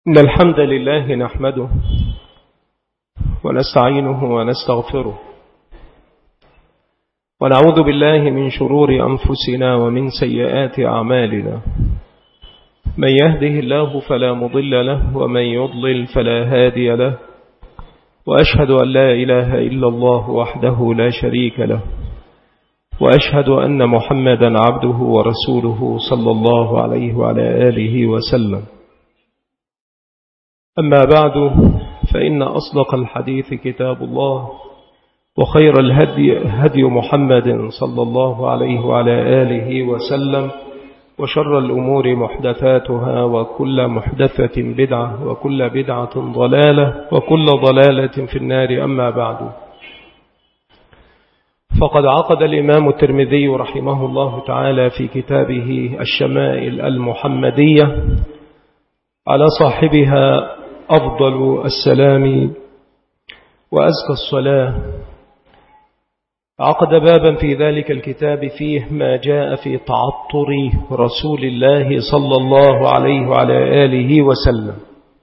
إن الحمد لله نحمده ونستعينه ونستغفره ونعوذ بالله من شرور أنفسنا ومن سيئات أعمالنا. من يهده الله فلا مضل له ومن يضلل فلا هادي له، وأشهد أن لا إله إلا الله وحده لا شريك له، وأشهد أن محمدا عبده ورسوله صلى الله عليه وعلى آله وسلم. أما بعد، فإن أصدق الحديث كتاب الله، وخير الهدي هدي محمد صلى الله عليه وعلى آله وسلم، وشر الأمور محدثاتها، وكل محدثة بدعة، وكل بدعة ضلالة، وكل ضلالة في النار. أما بعد، فقد عقد الإمام الترمذي رحمه الله تعالى في كتابه الشمائل المحمدية على صاحبها أفضل السلام وأزكى الصلاة، عقد بابا في ذلك الكتاب فيه ما جاء في تعطر رسول الله صلى الله عليه وعلى آله وسلم،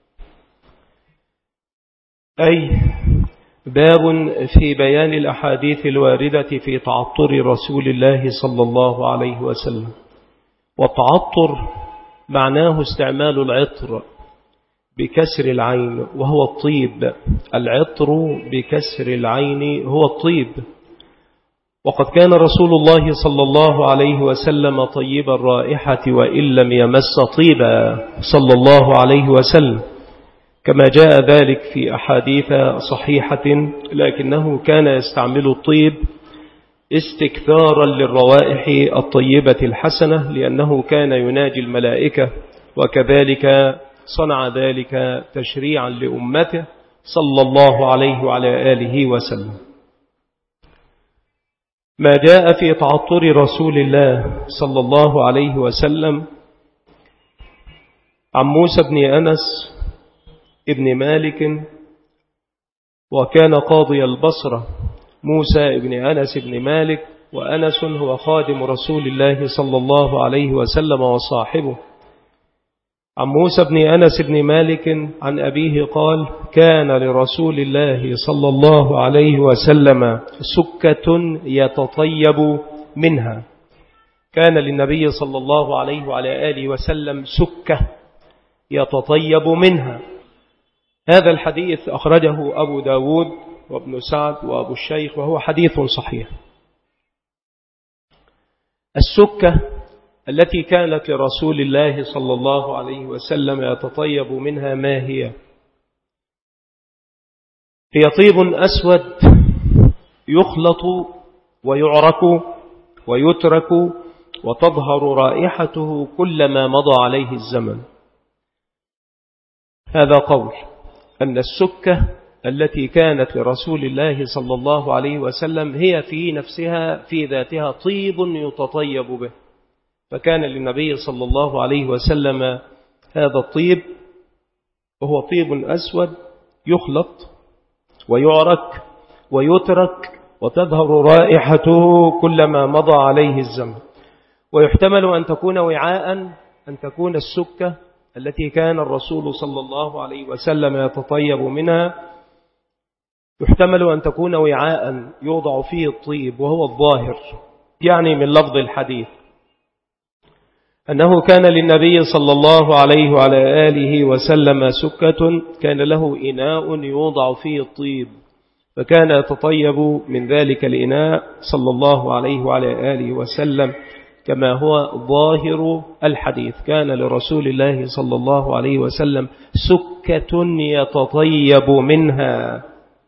أي باب في بيان الأحاديث الواردة في تعطر رسول الله صلى الله عليه وسلم. والتعطر معناه استعمال العطر بكسر العين وهو الطيب، العطر بكسر العين هو الطيب. وقد كان رسول الله صلى الله عليه وسلم طيب الرائحة وإن لم يمس طيبا صلى الله عليه وسلم، كما جاء ذلك في أحاديث صحيحة، لكنه كان يستعمل الطيب استكثارا للروائح الطيبة الحسنة، لأنه كان يناجي الملائكة، وكذلك صنع ذلك تشريعا لأمته صلى الله عليه وعلى آله وسلم. ما جاء في تعطر رسول الله صلى الله عليه وسلم عن موسى بن أنس ابن مالك، وكان قاضي البصرة موسى بن أنس بن مالك، وأنس هو خادم رسول الله صلى الله عليه وسلم وصاحبه. عن موسى بن أنس بن مالك عن أبيه قال: كان لرسول الله صلى الله عليه وسلم سكة يتطيب منها. كان للنبي صلى الله عليه وعلى آله وسلم سكة يتطيب منها. هذا الحديث أخرجه أبو داود وابن سعد وأبو الشيخ، وهو حديث صحيح. السكة التي كانت لرسول الله صلى الله عليه وسلم يتطيب منها ما هي؟ هي طيب أسود يخلط ويعرك ويترك، وتظهر رائحته كلما مضى عليه الزمن. هذا قول أن السكة التي كانت لرسول الله صلى الله عليه وسلم هي في نفسها في ذاتها طيب يتطيب به، فكان للنبي صلى الله عليه وسلم هذا الطيب، وهو طيب أسود يخلط ويعرك ويترك، وتظهر رائحته كلما مضى عليه الزمن. ويحتمل أن تكون وعاء، أن تكون السكة التي كان الرسول صلى الله عليه وسلم يتطيب منها، يحتمل أن تكون وعاء يوضع فيه الطيب، وهو الظاهر يعني من لفظ الحديث أنه كان للنبي صلى الله عليه وعلى آله وسلم سكة، كان له إناء يوضع فيه الطيب، فكان يتطيب من ذلك الإناء صلى الله عليه وعلى آله وسلم، كما هو ظاهر الحديث. كان لرسول الله صلى الله عليه وسلم سكة يتطيب منها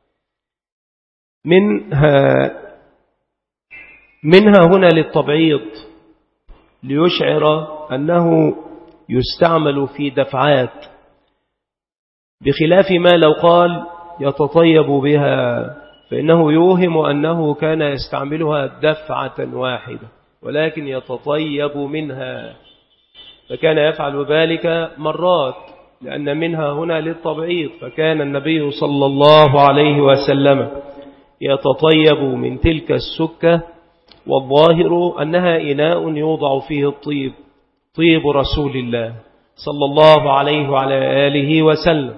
هنا للتبعيض، ليشعر أنه يستعمل في دفعات، بخلاف ما لو قال يتطيب بها، فإنه يوهم أنه كان يستعملها دفعة واحدة، ولكن يتطيب منها، فكان يفعل ذلك مرات، لأن منها هنا للتبعيض. فكان النبي صلى الله عليه وسلم يتطيب من تلك السكة، والظاهر أنها إناء يوضع فيه الطيب، طيب رسول الله صلى الله عليه وعلى آله وسلم.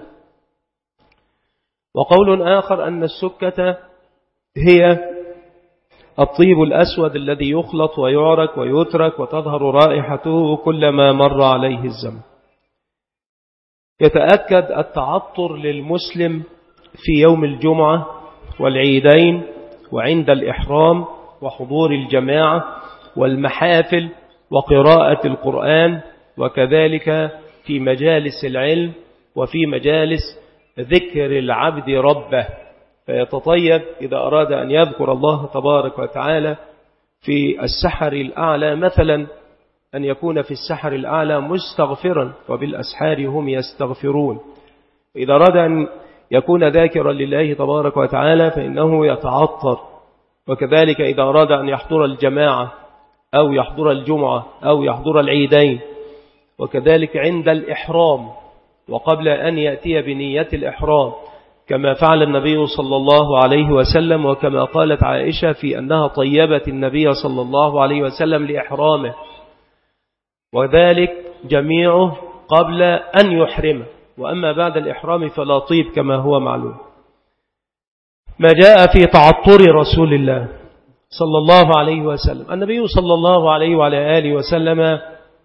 وقول آخر أن السكة هي الطيب الأسود الذي يخلط ويعرك ويترك وتظهر رائحته كلما مر عليه الزمن. يتأكد التعطر للمسلم في يوم الجمعة والعيدين وعند الإحرام وحضور الجماعة والمحافل وقراءة القرآن، وكذلك في مجالس العلم وفي مجالس ذكر العبد ربه، فيتطيب إذا أراد أن يذكر الله تبارك وتعالى في السحر الأعلى مثلا أن يكون في السحر الأعلى مستغفرا، وبالأسحار هم يستغفرون. إذا أراد أن يكون ذاكرا لله تبارك وتعالى فإنه يتعطر. وكذلك إذا أراد أن يحضر الجماعة أو يحضر الجمعة أو يحضر العيدين، وكذلك عند الإحرام وقبل أن يأتي بنية الإحرام، كما فعل النبي صلى الله عليه وسلم، وكما قالت عائشة في أنها طيبت النبي صلى الله عليه وسلم لإحرامه، وذلك جميعه قبل أن يحرمه. وأما بعد الإحرام فلا طيب كما هو معلوم. ما جاء في تعطر رسول الله صلى الله عليه وسلم. النبي صلى الله عليه وعلى آله وسلم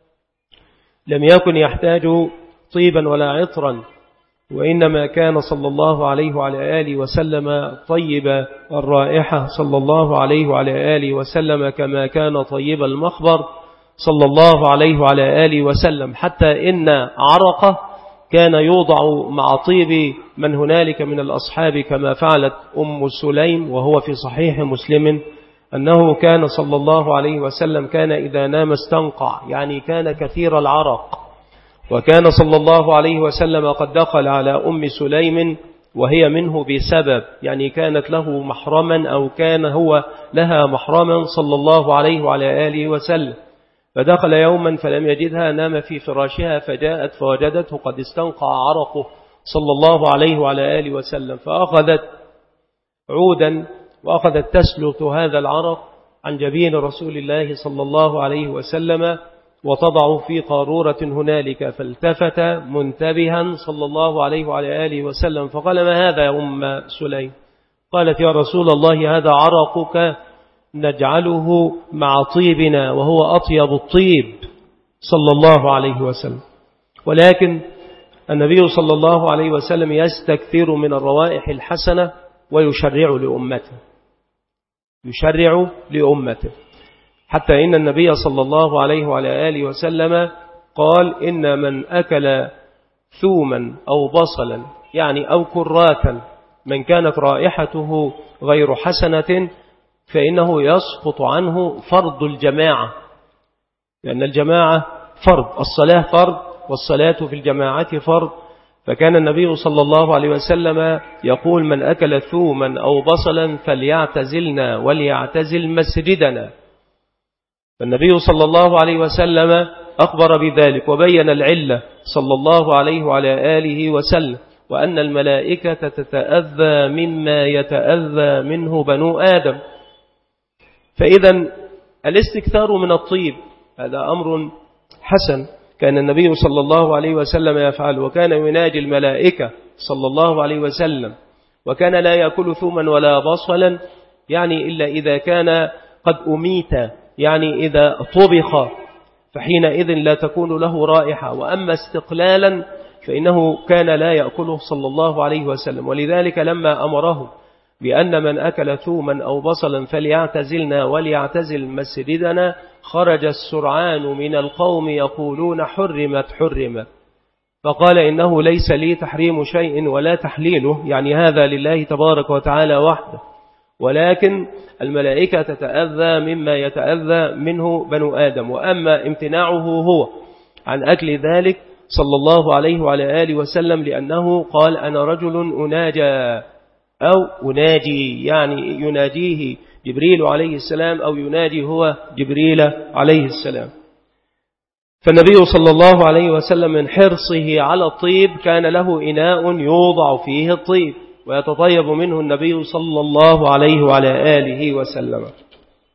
لم يكن يحتاج طيبا ولا عطرا، وإنما كان صلى الله عليه وعلى آله وسلم طيب الرائحة صلى الله عليه وعلى آله وسلم، كما كان طيب المخبر صلى الله عليه وعلى آله وسلم، حتى إن عرقه كان يوضع مع طيب من هنالك من الأصحاب، كما فعلت أم سليم وهو في صحيح مسلم أنه كان صلى الله عليه وسلم كان إذا نام استنقع، يعني كان كثير العرق. وكان صلى الله عليه وسلم قد دخل على أم سليم وهي منه بسبب، يعني كانت له محرما أو كان هو لها محرما صلى الله عليه وعلى آله وسلم. فدخل يوما فلم يجدها، نام في فراشها فجاءت فوجدته قد استنقع عرقه صلى الله عليه وعلى آله وسلم، فأخذت عودا وأخذت تسلت هذا العرق عن جبين رسول الله صلى الله عليه وسلم وتضع في قارورة هنالك، فالتفت منتبها صلى الله عليه وعلى آله وسلم فقال: ما هذا يا أم سليم؟ قالت: يا رسول الله هذا عرقك نجعله مع طيبنا وهو أطيب الطيب صلى الله عليه وسلم. ولكن النبي صلى الله عليه وسلم يستكثر من الروائح الحسنة ويشرع لأمته، حتى إن النبي صلى الله عليه وعلى آله وسلم قال: إن من أكل ثوما أو بصلا يعني أو كراتا من كانت رائحته غير حسنة فإنه يسقط عنه فرض الجماعة، لأن الجماعة فرض، الصلاة فرض والصلاة في الجماعة فرض. فكان النبي صلى الله عليه وسلم يقول: من أكل ثوما أو بصلا فليعتزلنا وليعتزل مسجدنا. فالنبي صلى الله عليه وسلم أخبر بذلك وبين العلة صلى الله عليه وعلى آله وسلم، وأن الملائكة تتأذى مما يتأذى منه بنو آدم. فإذا الاستكثار من الطيب هذا أمر حسن كان النبي صلى الله عليه وسلم يفعل، وكان يناجي الملائكة صلى الله عليه وسلم، وكان لا يأكل ثوما ولا بصلا يعني إلا إذا كان قد أميت، يعني إذا طبخ فحينئذ لا تكون له رائحة. وأما استقلالا فإنه كان لا يأكله صلى الله عليه وسلم. ولذلك لما أمره بأن من أكل ثوما أو بصلا فليعتزلنا وليعتزل مسجدنا خرج السرعان من القوم يقولون: حرمت. فقال: إنه ليس لي تحريم شيء ولا تحليله، يعني هذا لله تبارك وتعالى وحده، ولكن الملائكة تتأذى مما يتأذى منه بنو آدم. وأما امتناعه هو عن أكل ذلك صلى الله عليه وعلى آله وسلم لأنه قال: أنا رجل أناجى أو أناجي، يعني يناجيه جبريل عليه السلام أو يناجي هو جبريل عليه السلام. فالنبي صلى الله عليه وسلم من حرصه على الطيب كان له إناء يوضع فيه الطيب ويتطيب منه النبي صلى الله عليه وعلى آله وسلم.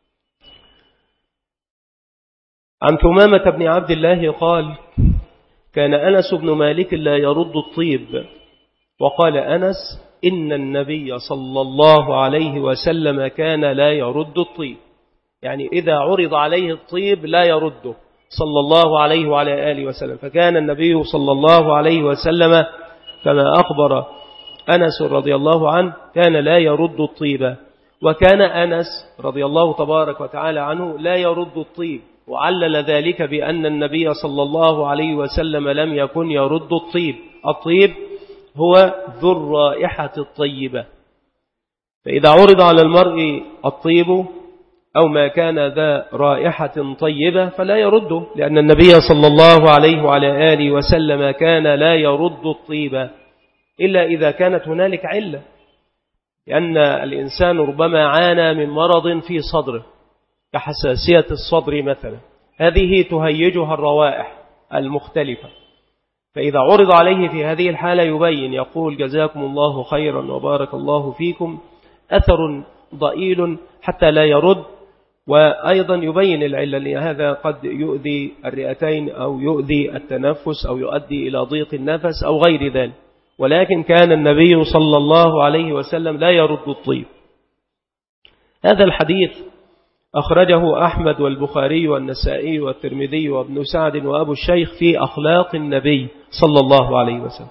عن ثمامة بن عبد الله قال: كان أنس بن مالك لا يرد الطيب. وقال أنس إن النبي صلى الله عليه وسلم كان لا يرد الطيب، يعني إذا عرض عليه الطيب لا يرده صلى الله عليه وعلى آله وسلم. فكان النبي صلى الله عليه وسلم كما أخبر أنس رضي الله عنه كان لا يرد الطيب. وكان أنس رضي الله تبارك وتعالى عنه لا يرد الطيب، وعلل ذلك بأن النبي صلى الله عليه وسلم لم يكن يرد الطيب. الطيب هو ذو الرائحة الطيبة، فإذا عرض على المرء الطيب أو ما كان ذا رائحة طيبة فلا يرده، لأن النبي صلى الله عليه وعلى آله وسلم كان لا يرد الطيب إلا إذا كانت هنالك علة، لأن الإنسان ربما عانى من مرض في صدره كحساسية الصدر مثلا، هذه تهيجها الروائح المختلفة، فإذا عرض عليه في هذه الحالة يبين يقول جزاكم الله خيرا وبارك الله فيكم، أثر ضئيل حتى لا يرد. وأيضا يبين العلة، لأن هذا قد يؤذي الرئتين أو يؤذي التنفس أو يؤدي إلى ضيق النفس أو غير ذلك، ولكن كان النبي صلى الله عليه وسلم لا يرد الطيب. هذا الحديث أخرجه أحمد والبخاري والنسائي والترمذي وابن سعد وأبو الشيخ في أخلاق النبي صلى الله عليه وسلم.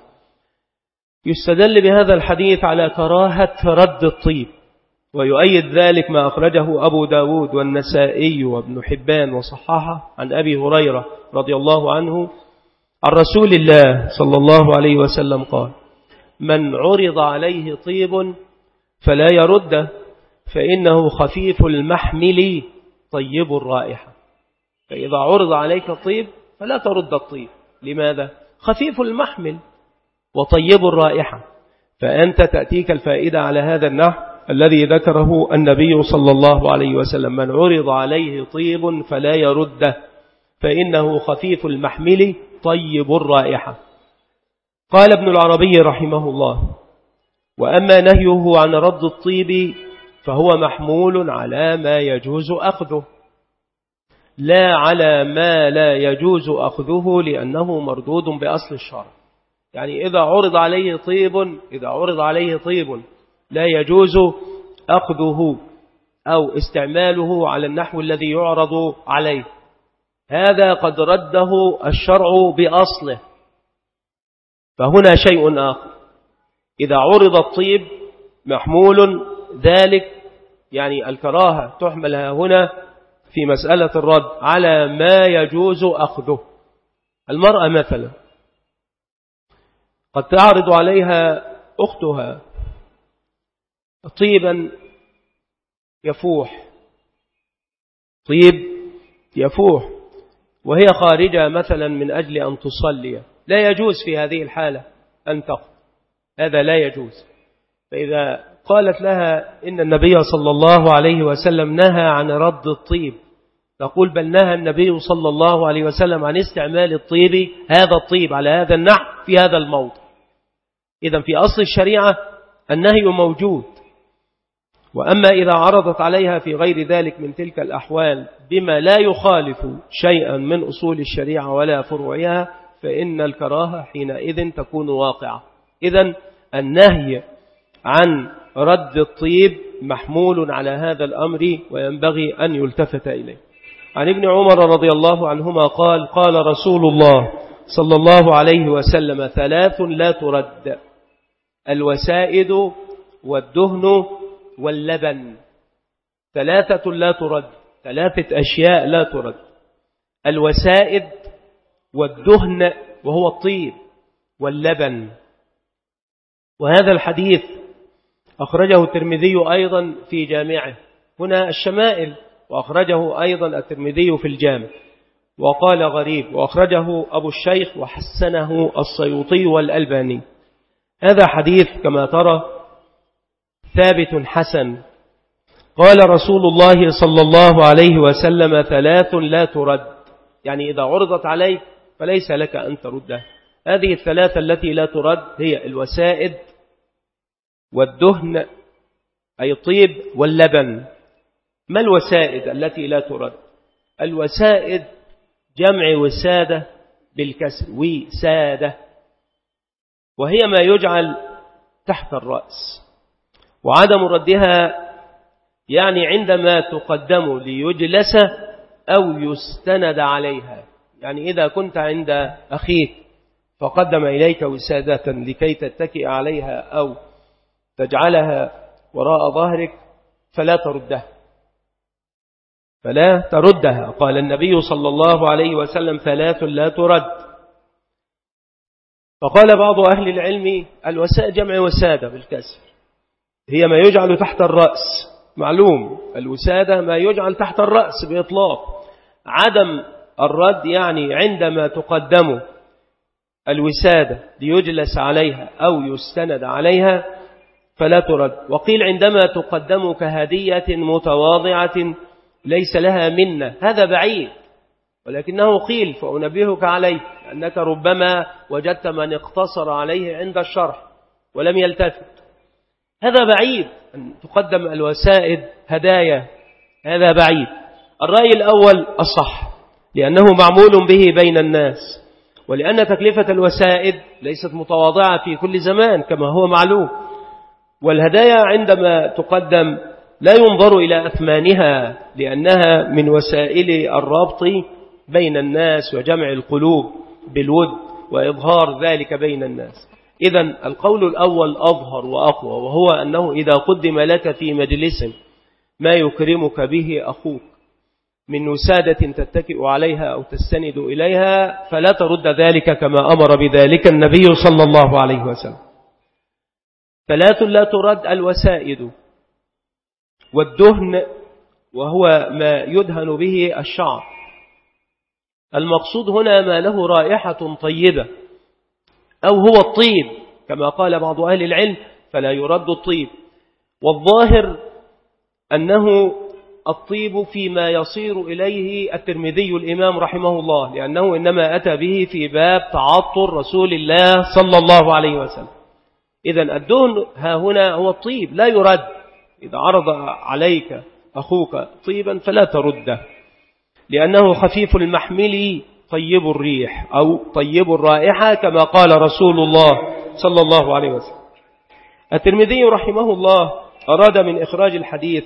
يستدل بهذا الحديث على كراهة رد الطيب، ويؤيد ذلك ما أخرجه أبو داود والنسائي وابن حبان وصححه عن أبي هريرة رضي الله عنه عن رسول الله صلى الله عليه وسلم قال: من عرض عليه طيب فلا يرده، فإنه خفيف المحمل طيب الرائحة. فإذا عرض عليك الطيب فلا ترد الطيب. لماذا؟ خفيف المحمل وطيب الرائحة. فأنت تأتيك الفائدة على هذا النحو الذي ذكره النبي صلى الله عليه وسلم: من عرض عليه طيب فلا يرده، فإنه خفيف المحمل طيب الرائحة. قال ابن العربي رحمه الله: وأما نهيه عن رد الطيب فهو محمول على ما يجوز أخذه، لا على ما لا يجوز أخذه، لأنه مردود بأصل الشرع. يعني إذا عرض عليه طيب لا يجوز أخذه أو استعماله على النحو الذي يعرض عليه، هذا قد رده الشرع بأصله. فهنا شيء آخر، إذا عرض الطيب محمول ذلك، يعني الكراهة تحمل هنا في مسألة الرد على ما يجوز أخذه. المرأة مثلا قد تعرض عليها أختها طيبا يفوح وهي خارجة مثلا من أجل أن تصلي، لا يجوز في هذه الحالة أن تأخذ، هذا لا يجوز. فإذا قالت لها إن النبي صلى الله عليه وسلم نهى عن رد الطيب، تقول: بل نهى النبي صلى الله عليه وسلم عن استعمال الطيب، هذا الطيب على هذا النحو في هذا الموضع. إذن في أصل الشريعة النهي موجود. وأما إذا عرضت عليها في غير ذلك من تلك الأحوال بما لا يخالف شيئا من أصول الشريعة ولا فروعها، فإن الكراهة حينئذ تكون واقعة. إذن النهي عن رد الطيب محمول على هذا الأمر، وينبغي أن يلتفت إليه. عن ابن عمر رضي الله عنهما قال: قال رسول الله صلى الله عليه وسلم: 3 لا ترد: الوسائد والدهن واللبن. 3 لا ترد، 3 أشياء لا ترد: الوسائد والدهن وهو الطيب واللبن. وهذا الحديث أخرجه الترمذي أيضا في جامعه، هنا الشمائل، وأخرجه أيضا الترمذي في الجامع وقال غريب، وأخرجه أبو الشيخ وحسنه السيوطي والألباني. هذا حديث كما ترى ثابت حسن. قال رسول الله صلى الله عليه وسلم: 3 لا ترد، يعني إذا عرضت عليك فليس لك أن تردها. هذه 3 التي لا ترد هي الوسائد والدهن أي الطيب واللبن. ما الوسائد التي لا ترد؟ الوسائد جمع وسادة، بالكسر وسادة، وهي ما يجعل تحت الرأس. وعدم ردها يعني عندما تقدم ليجلس أو يستند عليها، يعني إذا كنت عند أخيك فقدم إليك وسادة لكي تتكئ عليها أو تجعلها وراء ظهرك فلا تردها. قال النبي صلى الله عليه وسلم 3 لا ترد. فقال بعض أهل العلم الوسائد جمع وسادة بالكسر، هي ما يجعل تحت الرأس، معلوم الوسادة ما يجعل تحت الرأس بإطلاق. عدم الرد يعني عندما تقدم الوسادة ليجلس عليها أو يستند عليها فلا ترد. وقيل عندما تقدم كهدية متواضعة ليس لها منة، هذا بعيد ولكنه قيل فأنبهك عليه، لأنك ربما وجدت من اقتصر عليه عند الشرح ولم يلتفت. هذا بعيد أن تقدم الوسائد هدايا، هذا بعيد. الرأي الأول الصح لأنه معمول به بين الناس، ولأن تكلفة الوسائد ليست متواضعة في كل زمان كما هو معلوم. والهدايا عندما تقدم لا ينظر إلى أثمانها، لأنها من وسائل الرابط بين الناس وجمع القلوب بالود وإظهار ذلك بين الناس. إذن القول الأول أظهر وأقوى، وهو أنه إذا قدم لك في مجلس ما يكرمك به أخوك من وسادة تتكئ عليها أو تستند إليها فلا ترد ذلك كما أمر بذلك النبي صلى الله عليه وسلم. 3 لا ترد الوسائد والدهن، وهو ما يدهن به الشعر. المقصود هنا ما له رائحة طيبة أو هو الطيب كما قال بعض أهل العلم، فلا يرد الطيب. والظاهر أنه الطيب فيما يصير إليه الترمذي الإمام رحمه الله، لأنه إنما أتى به في باب تعطر رسول الله صلى الله عليه وسلم. إذن الدهن ها هنا هو الطيب لا يرد. إذا عرض عليك أخوك طيبا فلا ترده، لأنه خفيف المحمل طيب الريح أو طيب الرائحة كما قال رسول الله صلى الله عليه وسلم. الترمذي رحمه الله أراد من إخراج الحديث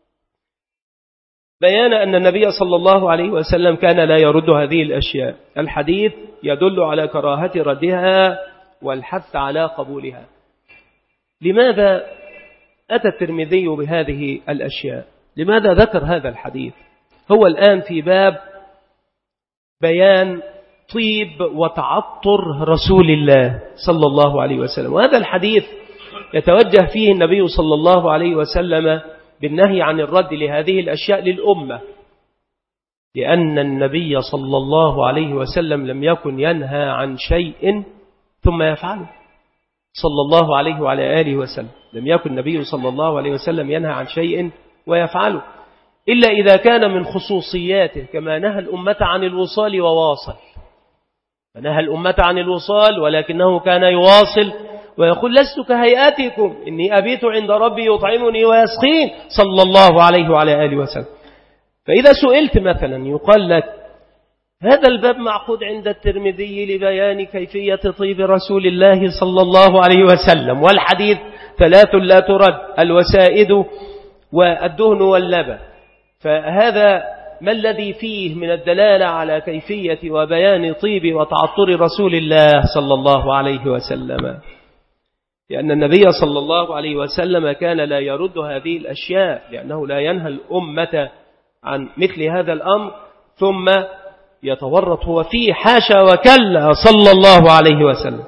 بيان أن النبي صلى الله عليه وسلم كان لا يرد هذه الأشياء. الحديث يدل على كراهة ردها والحث على قبولها. لماذا أتى الترمذي بهذه الأشياء؟ لماذا ذكر هذا الحديث؟ هو الآن في باب بيان طيب وتعطر رسول الله صلى الله عليه وسلم، وهذا الحديث يتوجه فيه النبي صلى الله عليه وسلم بالنهي عن الرد لهذه الأشياء للأمة، لأن النبي صلى الله عليه وسلم لم يكن ينهى عن شيء ثم يفعله صلى الله عليه وعلى آله وسلم. لم يكن النبي صلى الله عليه وسلم ينهى عن شيء ويفعله إلا إذا كان من خصوصياته، كما نهى الأمة عن الوصال وواصل. فنهى الأمة عن الوصال ولكنه كان يواصل ويقول لست كهيئتكم إني أبيت عند ربي يطعمني ويسقين صلى الله عليه وعلى آله وسلم. فإذا سئلت مثلا يقال لك هذا الباب معقود عند الترمذي لبيان كيفية طيب رسول الله صلى الله عليه وسلم، والحديث 3 لا ترد الوسائد والدهن واللبن، فهذا ما الذي فيه من الدلالة على كيفية وبيان طيب وتعطر رسول الله صلى الله عليه وسلم؟ لأن النبي صلى الله عليه وسلم كان لا يرد هذه الأشياء، لأنه لا ينهى الأمة عن مثل هذا الأمر ثم يتورط هو فيه، حاشا وكلا صلى الله عليه وسلم.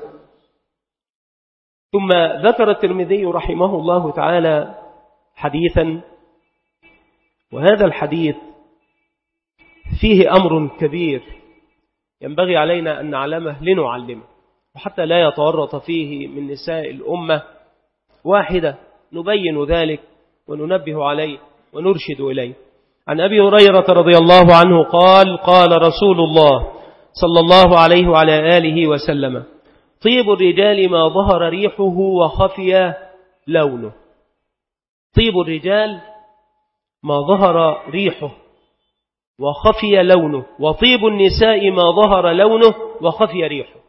ثم ذكر الترمذي رحمه الله تعالى حديثا، وهذا الحديث فيه أمر كبير ينبغي علينا أن نعلمه لنعلمه، وحتى لا يتورط فيه من نساء الأمة واحدة نبين ذلك وننبه عليه ونرشد إليه. عن أبي هريرة رضي الله عنه قال قال رسول الله صلى الله عليه وعلى آله وسلم طيب الرجال ما ظهر ريحه وخفي لونه. طيب الرجال ما ظهر ريحه وخفي لونه، وطيب النساء ما ظهر لونه وخفي ريحه.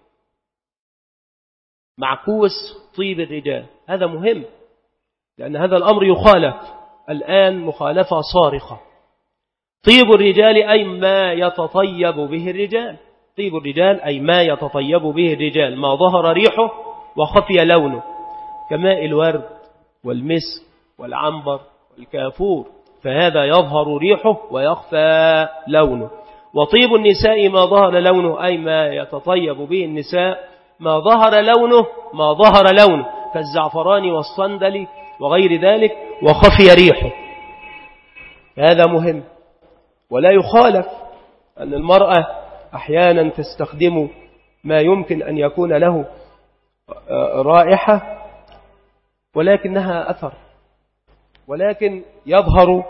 معكوس طيب الرجال، هذا مهم، لأن هذا الأمر يخالف الآن مخالفة صارخة. طيب الرجال أي ما يتطيب به الرجال، طيب الرجال أي ما يتطيب به الرجال، ما ظهر ريحه وخفي لونه، كماء الورد والمسك والعنبر والكافور، فهذا يظهر ريحه ويخفى لونه. وطيب النساء ما ظهر لونه أي ما يتطيب به النساء، ما ظهر لونه كالزعفران والصندل وغير ذلك، وخفي ريحه. هذا مهم، ولا يخالف أن المرأة أحيانا تستخدم ما يمكن أن يكون له رائحة ولكنها أثر، ولكن يظهر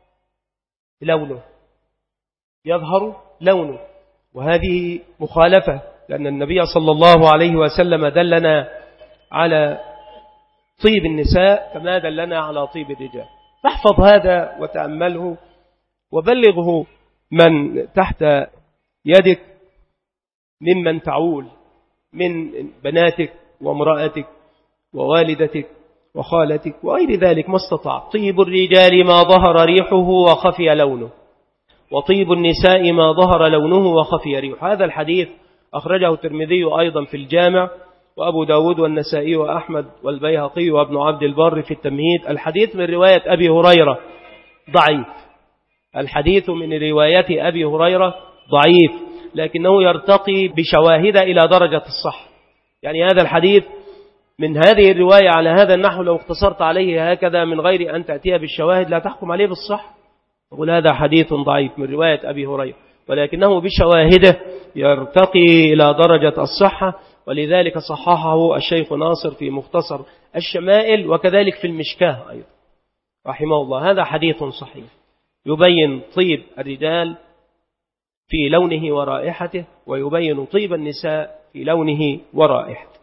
لونه، وهذه مخالفة، لأن النبي صلى الله عليه وسلم دلنا على طيب النساء كما دلنا على طيب الرجال. فاحفظ هذا وتأمله وبلغه من تحت يدك ممن تعول من بناتك وامرأتك ووالدتك وخالتك وغير ذلك ما استطاع. طيب الرجال ما ظهر ريحه وخفي لونه، وطيب النساء ما ظهر لونه وخفي ريحه. هذا الحديث أخرجه الترمذي أيضا في الجامع، وأبو داود والنسائي وأحمد والبيهقي وابن عبد البر في التمهيد. الحديث من رواية أبي هريرة ضعيف، الحديث من رواية أبي هريرة ضعيف، لكنه يرتقي بشواهد إلى درجة الصح. يعني هذا الحديث من هذه الرواية على هذا النحو لو اقتصرت عليه هكذا من غير أن تأتي بالشواهد لا تحكم عليه بالصح، تقول هذا حديث ضعيف من رواية أبي هريرة، ولكنه بشواهده يرتقي إلى درجة الصحة، ولذلك صححه الشيخ ناصر في مختصر الشمائل، وكذلك في المشكاه أيضا رحمه الله. هذا حديث صحيح يبين طيب الرجال في لونه ورائحته، ويبين طيب النساء في لونه ورائحته.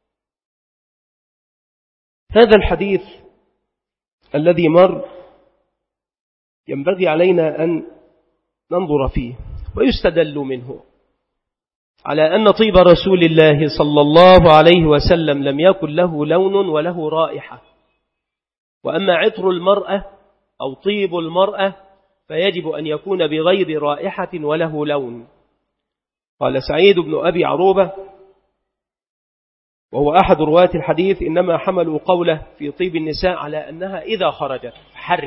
هذا الحديث الذي مر ينبغي علينا أن ننظر فيه، ويستدل منه على أن طيب رسول الله صلى الله عليه وسلم لم يكن له لون وله رائحة، وأما عطر المرأة أو طيب المرأة فيجب أن يكون بغير رائحة وله لون. قال سعيد بن أبي عروبة وهو أحد رواة الحديث: إنما حملوا قوله في طيب النساء على أنها إذا خرجت.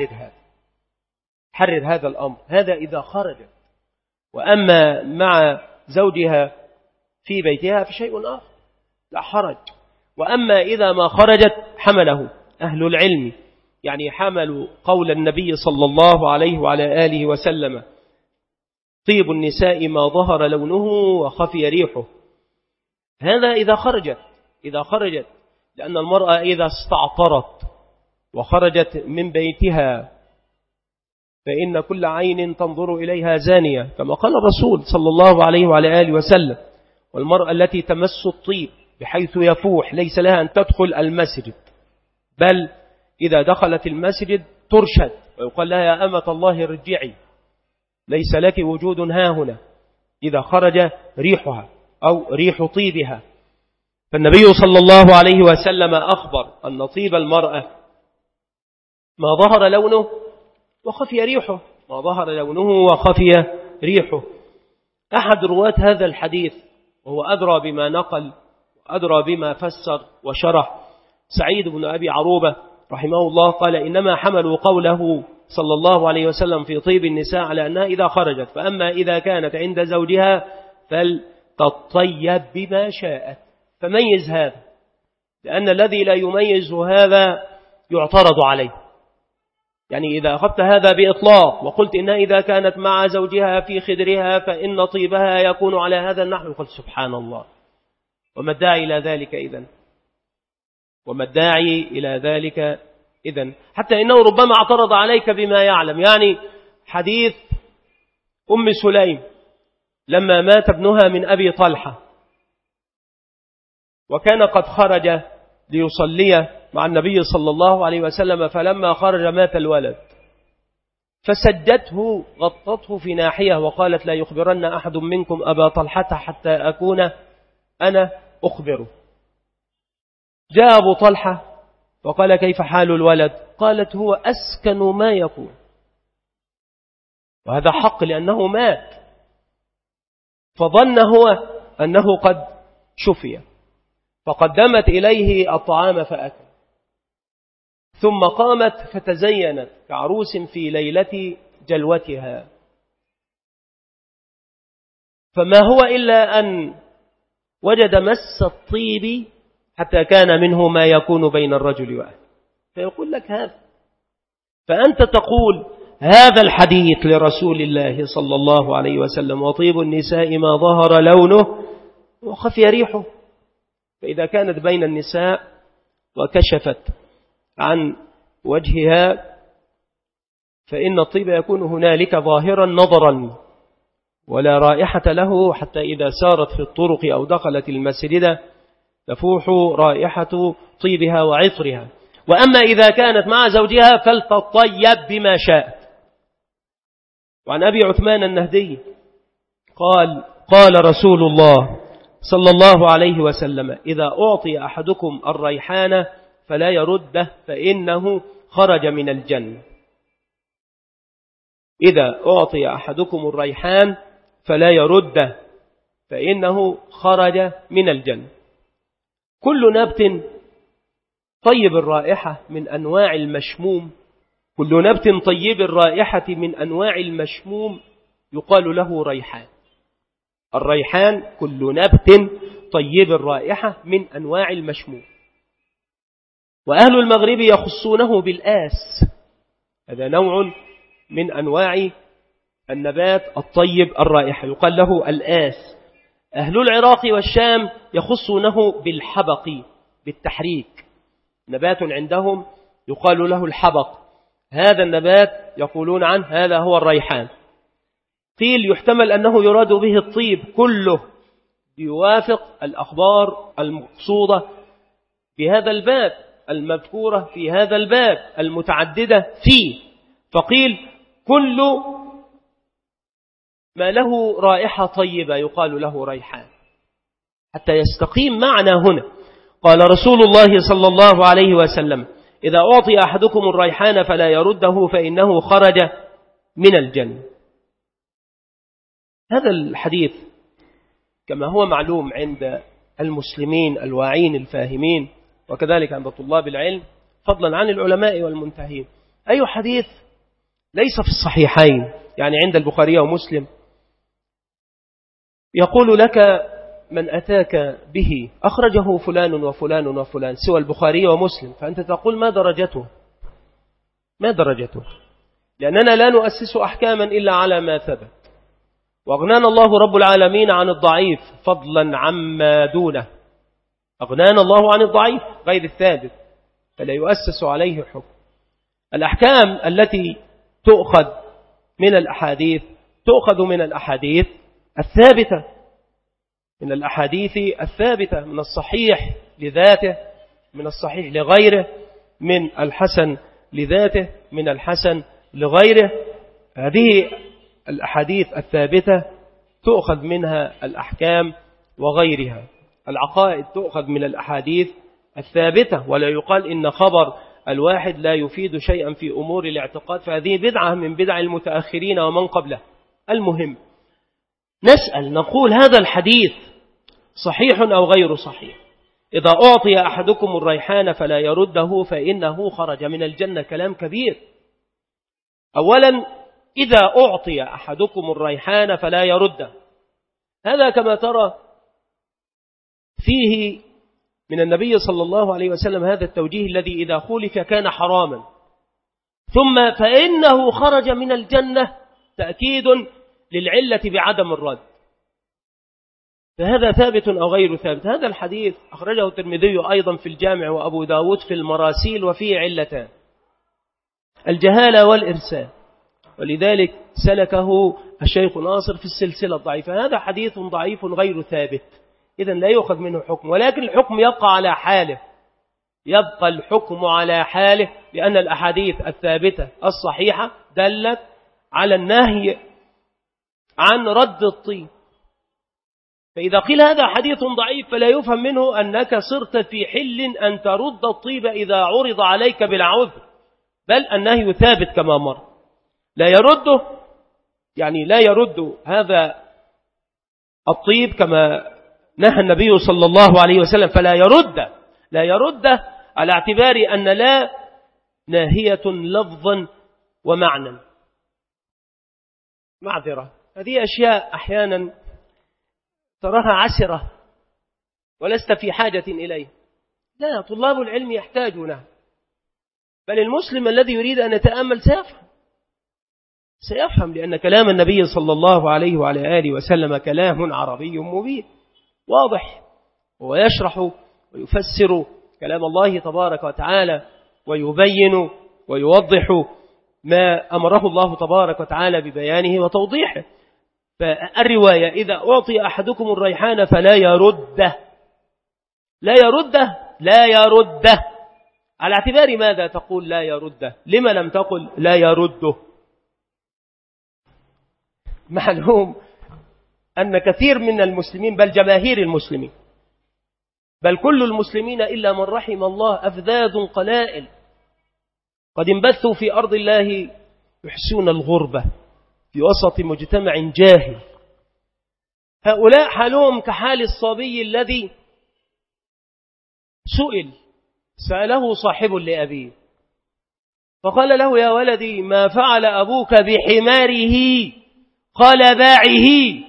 حرر هذا الأمر، هذا إذا خرجت، وأما مع زوجها في بيتها فشيء آخر لا حرج. وأما إذا ما خرجت حمله أهل العلم، يعني حملوا قول النبي صلى الله عليه وعلى آله وسلم: طيب النساء ما ظهر لونه وخفي ريحه. هذا إذا خرجت، لأن المرأة إذا استعطرت وخرجت من بيتها فإن كل عين تنظر إليها زانية، كما قال الرسول صلى الله عليه وعلى آله وسلم. والمرأة التي تمس الطيب بحيث يفوح ليس لها أن تدخل المسجد، بل إذا دخلت المسجد ترشد ويقال لها: يا أمة الله ارجعي، ليس لك وجود هاهنا، إذا خرج ريحها أو ريح طيبها. فالنبي صلى الله عليه وسلم أخبر أن طيب المرأة ما ظهر لونه وخفي ريحه. أحد رواة هذا الحديث وهو أدرى بما نقل وأدرى بما فسر وشرح، سعيد بن أبي عروبة رحمه الله، قال: إنما حملوا قوله صلى الله عليه وسلم في طيب النساء على أنها إذا خرجت، فأما إذا كانت عند زوجها فلتطيب بما شاءت. فميز هذا، لأن الذي لا يميز هذا يعترض عليه. يعني إذا أخذت هذا بإطلاق وقلت إنها إذا كانت مع زوجها في خدرها فإن طيبها يكون على هذا النحو، قلت سبحان الله، وما الداعي إلى ذلك إذن؟ حتى إنه ربما اعترض عليك بما يعلم. يعني حديث أم سليم لما مات ابنها من أبي طلحة، وكان قد خرج ليصلي مع النبي صلى الله عليه وسلم، فلما خرج مات الولد، فسدته غطته في ناحية وقالت لا يخبرن أحد منكم أبا طلحة حتى أكون أنا أخبره. جاء أبو طلحة وقال كيف حال الولد؟ قالت هو أسكن ما يكون. وهذا حق لأنه مات، فظن هو أنه قد شفي، فقدمت إليه الطعام فأكل، ثم قامت فتزينت كعروس في ليلة جلوتها، فما هو إلا أن وجد مس الطيب حتى كان منه ما يكون بين الرجل وأهله. فيقول لك هذا، فأنت تقول هذا الحديث لرسول الله صلى الله عليه وسلم: وطيب النساء ما ظهر لونه وخفي ريحه. فإذا كانت بين النساء وكشفت عن وجهها فإن الطيب يكون هنالك ظاهرا نظرا ولا رائحة له، حتى إذا سارت في الطرق أو دخلت المسجد تفوح رائحة طيبها وعطرها. وأما إذا كانت مع زوجها فلتطيب بما شاءت. وعن أبي عثمان النهدي قال رسول الله صلى الله عليه وسلم: إذا أعطي أحدكم الريحان فلا يرده فإنه خرج من الجنة. إذا أعطي أحدكم الريحان فلا يرده فإنه خرج من الجنة. كل نبت طيب الرائحة من أنواع المشموم، كل نبت طيب الرائحة من أنواع المشموم يقال له ريحان. الريحان كل نبت طيب الرائحة من أنواع المشموم. وأهل المغرب يخصونه بالآس، هذا نوع من أنواع النبات الطيب الرائحة يقال له الآس. أهل العراق والشام يخصونه بالحبق بالتحريك، نبات عندهم يقال له الحبق، هذا النبات يقولون عنه هذا هو الريحان. قيل يحتمل أنه يراد به الطيب كله، يوافق الأخبار المقصودة بهذا الباب المذكورة في هذا الباب المتعددة فيه. فقيل كل ما له رائحة طيبة يقال له ريحان، حتى يستقيم معنى هنا. قال رسول الله صلى الله عليه وسلم: إذا أعطي أحدكم الريحان فلا يرده فإنه خرج من الجنة. هذا الحديث كما هو معلوم عند المسلمين الواعين الفاهمين، وكذلك عند طلاب العلم، فضلا عن العلماء والمنتهين، أي حديث ليس في الصحيحين، يعني عند البخاري ومسلم، يقول لك من أتاك به أخرجه فلان وفلان وفلان سوى البخاري ومسلم، فأنت تقول ما درجته؟ ما درجته؟ لأننا لا نؤسس أحكاما إلا على ما ثبت، وأغنانا الله رب العالمين عن الضعيف فضلا عما دونه، أغنانا الله عن الضعيف غير الثابت، فلا يؤسس عليه حكم. الأحكام التي تؤخذ من الأحاديث تؤخذ من الأحاديث الثابتة، من الأحاديث الثابتة، من الصحيح لذاته، من الصحيح لغيره، من الحسن لذاته، من الحسن لغيره. هذه الأحاديث الثابتة تؤخذ منها الأحكام وغيرها. العقائد تؤخذ من الأحاديث الثابتة، ولا يقال إن خبر الواحد لا يفيد شيئا في أمور الاعتقاد، فهذه بدعة من بدع المتأخرين ومن قبله. المهم نسأل نقول هذا الحديث صحيح أو غير صحيح؟ إذا أعطي أحدكم الريحان فلا يرده فإنه خرج من الجنة، كلام كبير. أولا إذا أعطي أحدكم الريحان فلا يرده، هذا كما ترى فيه من النبي صلى الله عليه وسلم هذا التوجيه الذي إذا خولف كان حراما، ثم فإنه خرج من الجنة تأكيد للعلة بعدم الرد. فهذا ثابت أو غير ثابت؟ هذا الحديث أخرجه الترمذي أيضا في الجامع وأبو داود في المراسيل، وفيه علتان: الجهالة والإرسال، ولذلك سلكه الشيخ ناصر في السلسلة الضعيفة. هذا حديث ضعيف غير ثابت، إذن لا يؤخذ منه حكم، ولكن الحكم يبقى على حاله، يبقى الحكم على حاله، لأن الأحاديث الثابتة الصحيحة دلت على النهي عن رد الطيب. فإذا قيل هذا حديث ضعيف فلا يفهم منه أنك صرت في حل أن ترد الطيب إذا عرض عليك بلا عذر، بل النهي ثابت كما مر. لا يرده، يعني لا يرد هذا الطيب كما نهى النبي صلى الله عليه وسلم، فلا يرد على اعتبار أن لا ناهية لفظا ومعنى. معذرة، هذه أشياء أحيانا تراها عسرة ولست في حاجة إليه. لا، طلاب العلم يحتاجونه، بل المسلم الذي يريد أن يتأمل سيفهم، لأن كلام النبي صلى الله عليه وعلى آله وسلم كلام عربي مبين واضح، ويشرح ويفسر كلام الله تبارك وتعالى ويبين ويوضح ما أمره الله تبارك وتعالى ببيانه وتوضيحه. فالرواية إذا أعطي أحدكم الريحان فلا يرده على اعتبار ماذا تقول لا يرده؟ لما لم تقل لا يرده؟ معلوم أن كثير من المسلمين، بل جماهير المسلمين، بل كل المسلمين إلا من رحم الله، أفذاذ قلائل قد انبثوا في أرض الله يحسون الغربة في وسط مجتمع جاهل. هؤلاء حالهم كحال الصبي الذي سأله صاحب لأبيه فقال له: يا ولدي، ما فعل أبوك بحماره؟ قال: باعه.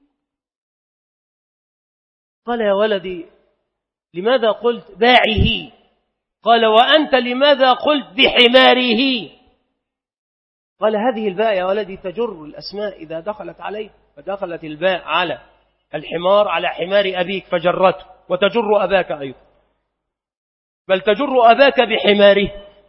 قال: يا ولدي، لماذا قلت باعه؟ قال: وأنت لماذا قلت بحماره؟ قال: هذه الباء يا ولدي تجر الأسماء إذا دخلت عليه، فدخلت الباء على الحمار على حمار أبيك فجرته، وتجر أباك أيضا، بل تجر أباك بحماره،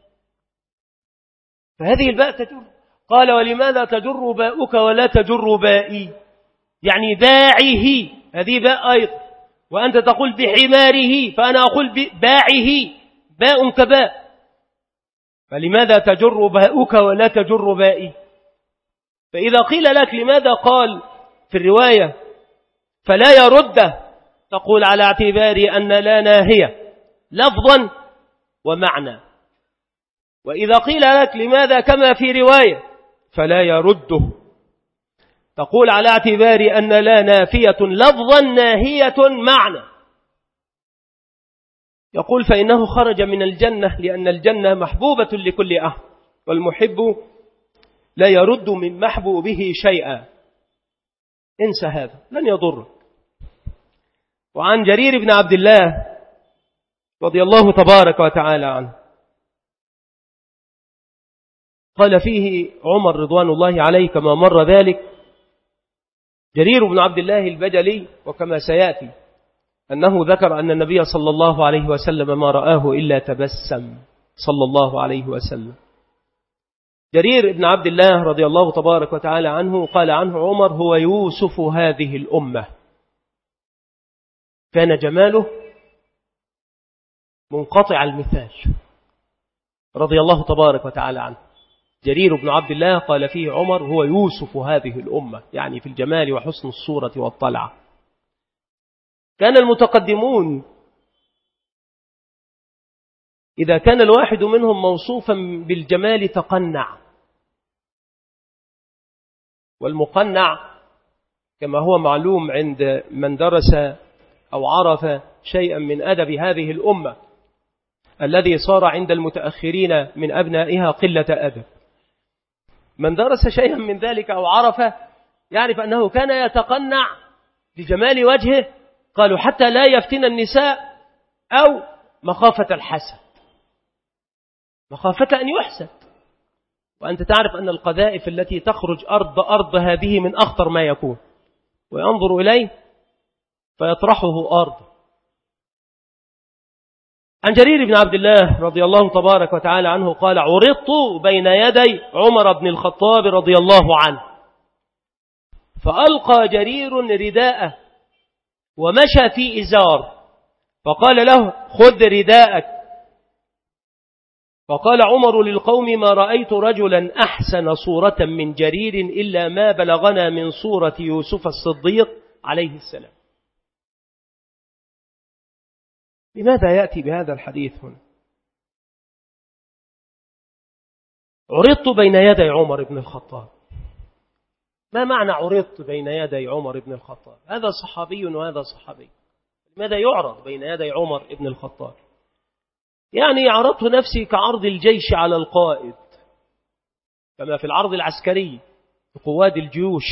فهذه الباء تجر. قال: ولماذا تجر باؤك ولا تجر بائي؟ يعني باعه، هذه باء أيضا، وأنت تقول بحماره، فأنا أقول باعه، باء كباء، فلماذا تجر باؤك ولا تجر بائي؟ فإذا قيل لك لماذا قال في الرواية فلا يرد، تقول على اعتبار أن لا ناهية لفظا ومعنى. وإذا قيل لك لماذا كما في رواية فلا يرده، تقول على اعتبار أن لا نافية لفظا ناهية معنى. يقول: فإنه خرج من الجنة لأن الجنة محبوبة لكل أحد، والمحب لا يرد من محبوبه شيئا. انسى هذا، لن يضر. وعن جرير بن عبد الله رضي الله تبارك وتعالى عنه قال فيه عمر رضوان الله عليه كما مر ذلك، جرير بن عبد الله البجلي، وكما سيأتي أنه ذكر أن النبي صلى الله عليه وسلم ما رآه إلا تبسم صلى الله عليه وسلم. جرير بن عبد الله رضي الله تبارك وتعالى عنه قال عنه عمر: هو يوسف هذه الأمة. كان جماله منقطع المثال رضي الله تبارك وتعالى عنه. جرير بن عبد الله قال فيه عمر: هو يوسف هذه الأمة، يعني في الجمال وحسن الصورة والطلعة. كان المتقدمون إذا كان الواحد منهم موصوفا بالجمال تقنع، والمقنع كما هو معلوم عند من درس أو عرف شيئا من أدب هذه الأمة الذي صار عند المتأخرين من أبنائها قلة أدب، من درس شيئا من ذلك أو عرف يعرف أنه كان يتقنع لجمال وجهه، قالوا حتى لا يفتن النساء، أو مخافة الحسد، مخافة أن يحسد. وأنت تعرف أن القذائف التي تخرج أرض هذه من أخطر ما يكون، وينظر إليه فيطرحه أرض. عن جرير بن عبد الله رضي الله تبارك وتعالى عنه قال: عرضت بين يدي عمر بن الخطاب رضي الله عنه، فألقى جرير رداءه ومشى في إزار، فقال له: خذ رداءك فقال عمر للقوم ما رأيت رجلا أحسن صورة من جرير إلا ما بلغنا من صورة يوسف الصديق عليه السلام. لماذا يأتي بهذا الحديث هنا؟ عرضت بين يدي عمر بن الخطاب. ما معنى عرضت بين يدي عمر بن الخطاب؟ هذا صحابي وهذا صحابي. لماذا يعرض بين يدي عمر بن الخطاب؟ يعني عرضت نفسي كعرض الجيش على القائد، كما في العرض العسكري قواد الجيوش،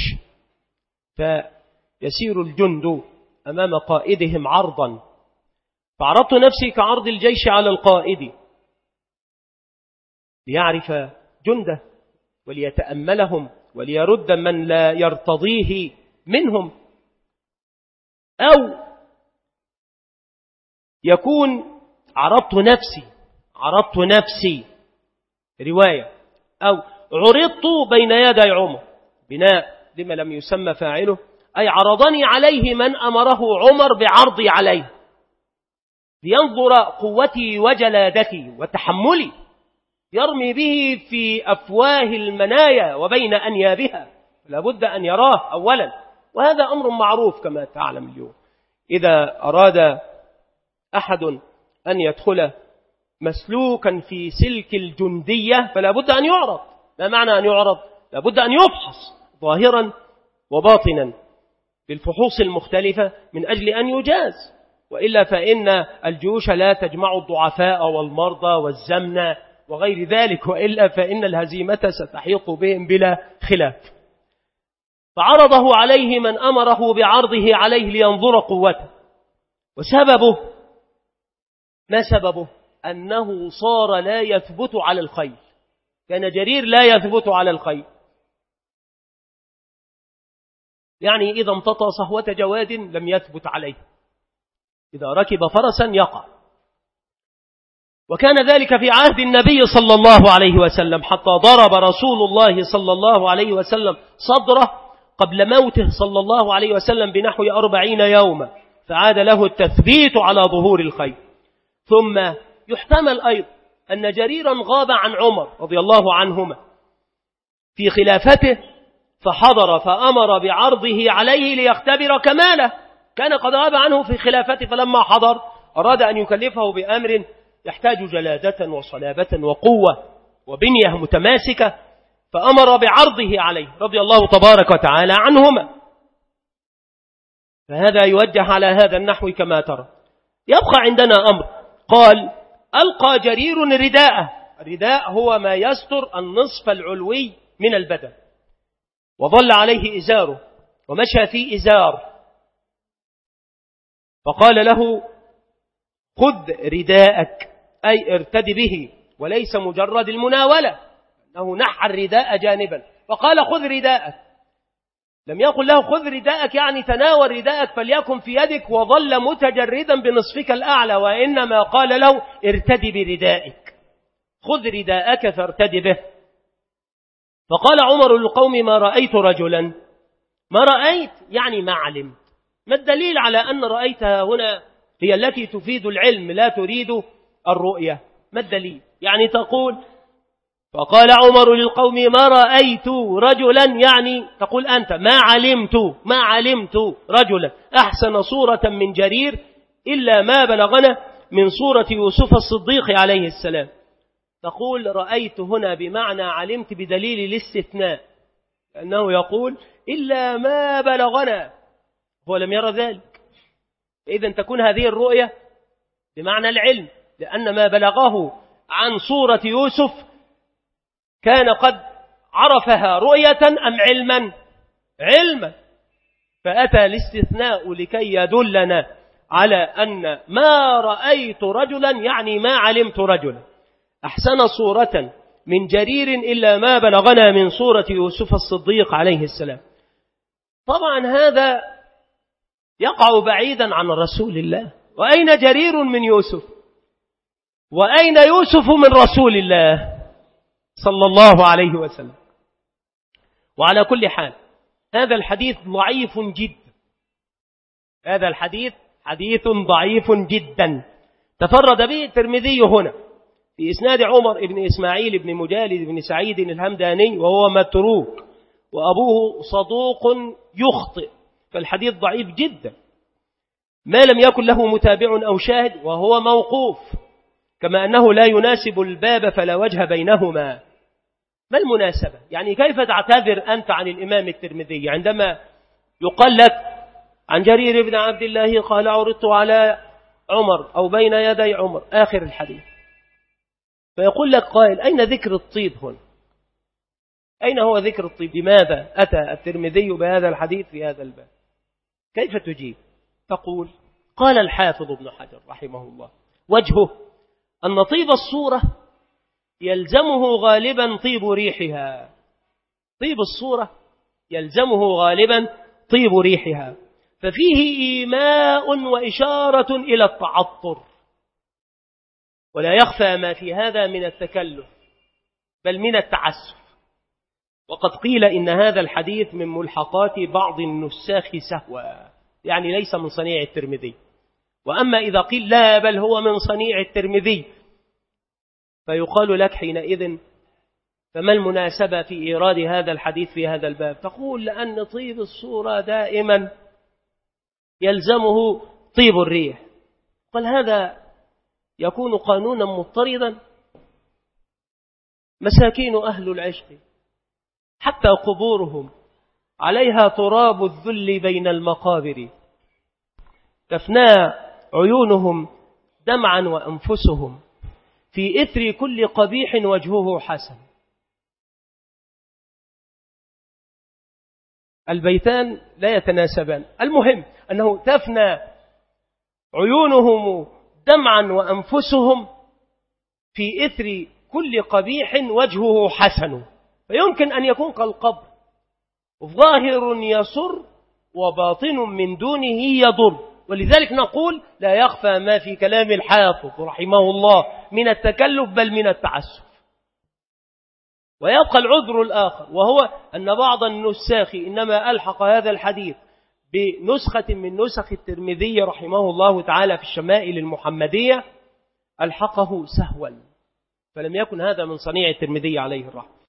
فيسير الجند أمام قائدهم عرضا، فعرضت نفسي كعرض الجيش على القائد ليعرف جنده وليتأملهم وليرد من لا يرتضيه منهم، أو يكون عرضت نفسي رواية، أو عرضت بين يدي عمر بناء لما لم يسمى فاعله، أي عرضني عليه من أمره عمر بعرضي عليه لينظر قوتي وجلادتي وتحملي، يرمي به في أفواه المنايا وبين أنيابها، لابد أن يراه أولا، وهذا أمر معروف كما تعلم اليوم. إذا أراد أحد أن يدخل مسلوكا في سلك الجندية فلا بد أن يعرض. ما معنى أن يعرض؟ لا بد أن يفحص ظاهرا وباطنا بالفحوص المختلفة من أجل أن يجاز، وإلا فإن الجيوش لا تجمع الضعفاء والمرضى والزمنة وغير ذلك، وإلا فإن الهزيمة ستحيق بهم بلا خلاف. فعرضه عليه من أمره بعرضه عليه لينظر قوته. وسببه، ما سببه؟ أنه صار لا يثبت على الخيل. كان جرير لا يثبت على الخيل، يعني إذا امتطى صهوة جواد لم يثبت عليه، إذا ركب فرسا يقع. وكان ذلك في عهد النبي صلى الله عليه وسلم، حتى ضرب رسول الله صلى الله عليه وسلم صدره قبل موته صلى الله عليه وسلم بنحو 40 يوما، فعاد له التثبيت على ظهور الخيل. ثم يحتمل أيضا أن جريرا غاب عن عمر رضي الله عنهما في خلافته، فحضر فأمر بعرضه عليه ليختبر كماله. كان قد غاب عنه في خلافته، فلما حضر أراد أن يكلفه بأمر يحتاج جلادة وصلابة وقوة وبنية متماسكة، فأمر بعرضه عليه رضي الله تبارك وتعالى عنهما. فهذا يوجه على هذا النحو كما ترى. يبقى عندنا أمر، قال ألقى جرير رداءه. الرداء هو ما يستر النصف العلوي من البدن، وظل عليه إزاره ومشى في إزار، فقال له خذ رداءك، أي ارتد به، وليس مجرد المناولة، أنه نحى الرداء جانبا، فقال خذ رداءك. لم يقل له خذ رداءك يعني تناول رداءك فليكن في يدك وظل متجردا بنصفك الأعلى، وإنما قال له ارتد بردائك، خذ رداءك فارتد به. فقال عمر للقوم ما رأيت رجلا. ما رأيت يعني ما علمت. ما الدليل على أن رأيتها هنا هي التي تفيد العلم لا تريد الرؤية؟ ما الدليل؟ يعني تقول فقال عمر للقوم ما رأيت رجلا، يعني تقول أنت ما علمت رجلا أحسن صورة من جرير إلا ما بلغنا من صورة يوسف الصديق عليه السلام. تقول رأيت هنا بمعنى علمت بدليل الاستثناء، لأنه يقول إلا ما بلغنا، هو لم يرى ذلك. إذن تكون هذه الرؤية بمعنى العلم، لأن ما بلغه عن صورة يوسف كان قد عرفها رؤية أم علما، فأتى الاستثناء لكي يدلنا على أن ما رأيت رجلا يعني ما علمت رجلا أحسن صورة من جرير إلا ما بلغنا من صورة يوسف الصديق عليه السلام. طبعا هذا يقع بعيدا عن رسول الله. وأين جرير من يوسف؟ وأين يوسف من رسول الله صلى الله عليه وسلم؟ وعلى كل حال هذا الحديث ضعيف جدا، هذا الحديث حديث ضعيف جدا، تفرد به الترمذي هنا في إسناد عمر بن إسماعيل بن مجالد بن سعيد الهمداني وهو متروك، وأبوه صدوق يخطئ، فالحديث ضعيف جدا ما لم يكن له متابع أو شاهد، وهو موقوف، كما أنه لا يناسب الباب فلا وجه بينهما. ما المناسبة؟ يعني كيف تعتذر أنت عن الإمام الترمذي عندما يقال لك عن جرير بن عبد الله قال عرضت على عمر أو بين يدي عمر آخر الحديث، فيقول لك قائل أين ذكر الطيب هنا؟ أين هو ذكر الطيب؟ لماذا أتى الترمذي بهذا الحديث في هذا الباب؟ كيف تجيب؟ تقول قال الحافظ ابن حجر رحمه الله وجهه أن طيب الصورة يلزمه غالبا طيب ريحها. طيب الصورة يلزمه غالبا طيب ريحها، ففيه إيماء وإشارة إلى التعطر، ولا يخفى ما في هذا من التكلف بل من التعسف. وقد قيل إن هذا الحديث من ملحقات بعض النساخ سهوا، يعني ليس من صنيع الترمذي. وأما إذا قيل لا بل هو من صنيع الترمذي، فيقال لك حينئذ فما المناسبة في إيراد هذا الحديث في هذا الباب؟ تقول لأن طيب الصورة دائما يلزمه طيب الريح. قال هذا يكون قانونا مضطردا. مساكين أهل العشق حتى قبورهم عليها تراب الذل بين المقابر، تفنى عيونهم دمعا وأنفسهم في إثر كل قبيح وجهه حسن. البيتان لا يتناسبان. المهم أنه تفنى عيونهم دمعا وأنفسهم في إثر كل قبيح وجهه حسن، فيمكن أن يكون كالقبر ظاهر يسر وباطن من دونه يضر. ولذلك نقول لا يخفى ما في كلام الحافظ رحمه الله من التكلف بل من التعسف. ويبقى العذر الآخر، وهو أن بعض النساخ إنما ألحق هذا الحديث بنسخة من نسخ الترمذي رحمه الله تعالى في الشمائل المحمدية، ألحقه سهوا، فلم يكن هذا من صنيع الترمذي عليه الرحمة.